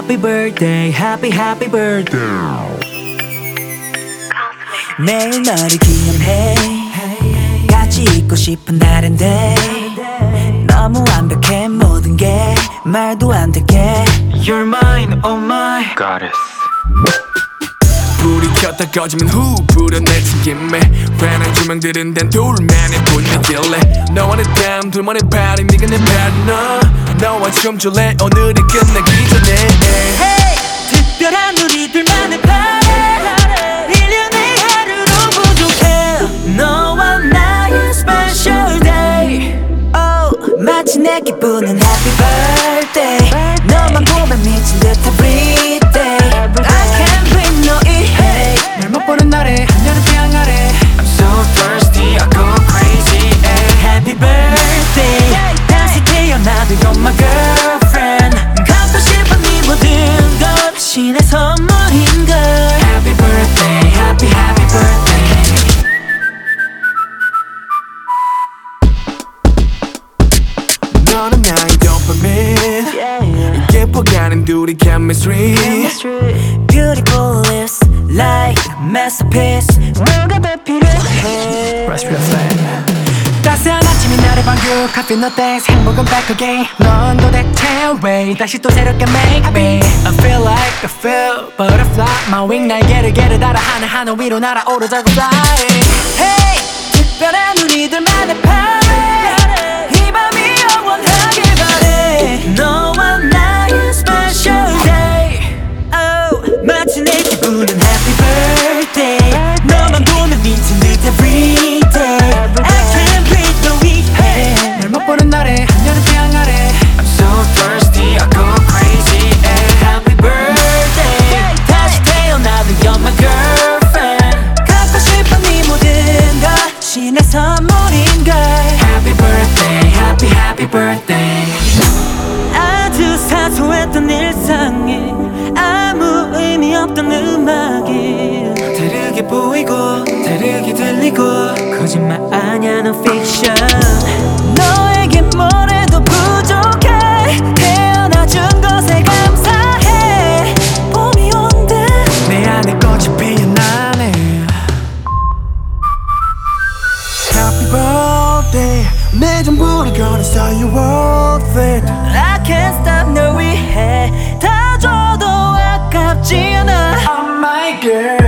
happy birthday, happy birthday. 매일 너를 기념해 같이 있고 싶은 날인데 너무 완벽해 모든 게 말도 안 되게 You're mine, oh my goddess. 불이 켰다 꺼지면 후 불어내친 김에 환한 조명들은 단 둘만의 분위길래 너와 내 땀 둘만의 party 네가 내 partner 너와 춤출래 오늘이 끝나기 전에 Hey 특별한 우리 둘만의 party 1년에 하루도 부족해 너와 나의 special day Oh 마치 내 기분은 happy birthday 너만 보면 미친 듯 every day I can't breathe no 이해 날 못 보는 날에 하늘은 태양 아래 I'm so thirsty, I go crazy. Happy birthday 다시 태어나도 you're my girlfriend 갖고 싶은 네 모든 것 신의 선물인걸 Happy birthday, happy birthday. 너는 나의 dopamine 예뻐가는 둘이 chemistry Beautiful lips like masterpiece 뭐가 더 필요해 따스한 아침이 나를 반겨 Coffee no thanks 행복은 back again 넌 도대체 왜 다시 또 새롭게 make me I feel like I feel butterfly My wing 날개를 달아 하늘 위로 날아오르자고 fly Hey 특별한 우리들만의 party 이 밤이 영원하길 바래 너와 나의 special day Oh 마치 내 기분은 happy birthday 너만 보면 미친 듯 every day I can't breathe no weekend 날 못 보는 날에 하늘은 태양 아래 I'm so thirsty, I go crazy. Happy birthday 다시 태어나도 you're my girlfriend 갖고 싶은 네 모든 것 신의 선물인걸 Happy birthday, happy birthday. 아주 사소했던 일상에 아무 의미 없던 음악이 다르게 보이고 다르게 들리고 거짓말 아냐 넌 픽션 너에게 뭘 해도 부족해 태어나준 것에 감사해 봄이 온대 내 안에 꽃이 피어나네 Happy birthday 내 전부를 걸었어 You worth it I can't stop 널 위해 다 줘도 아깝지 않아 Oh my girl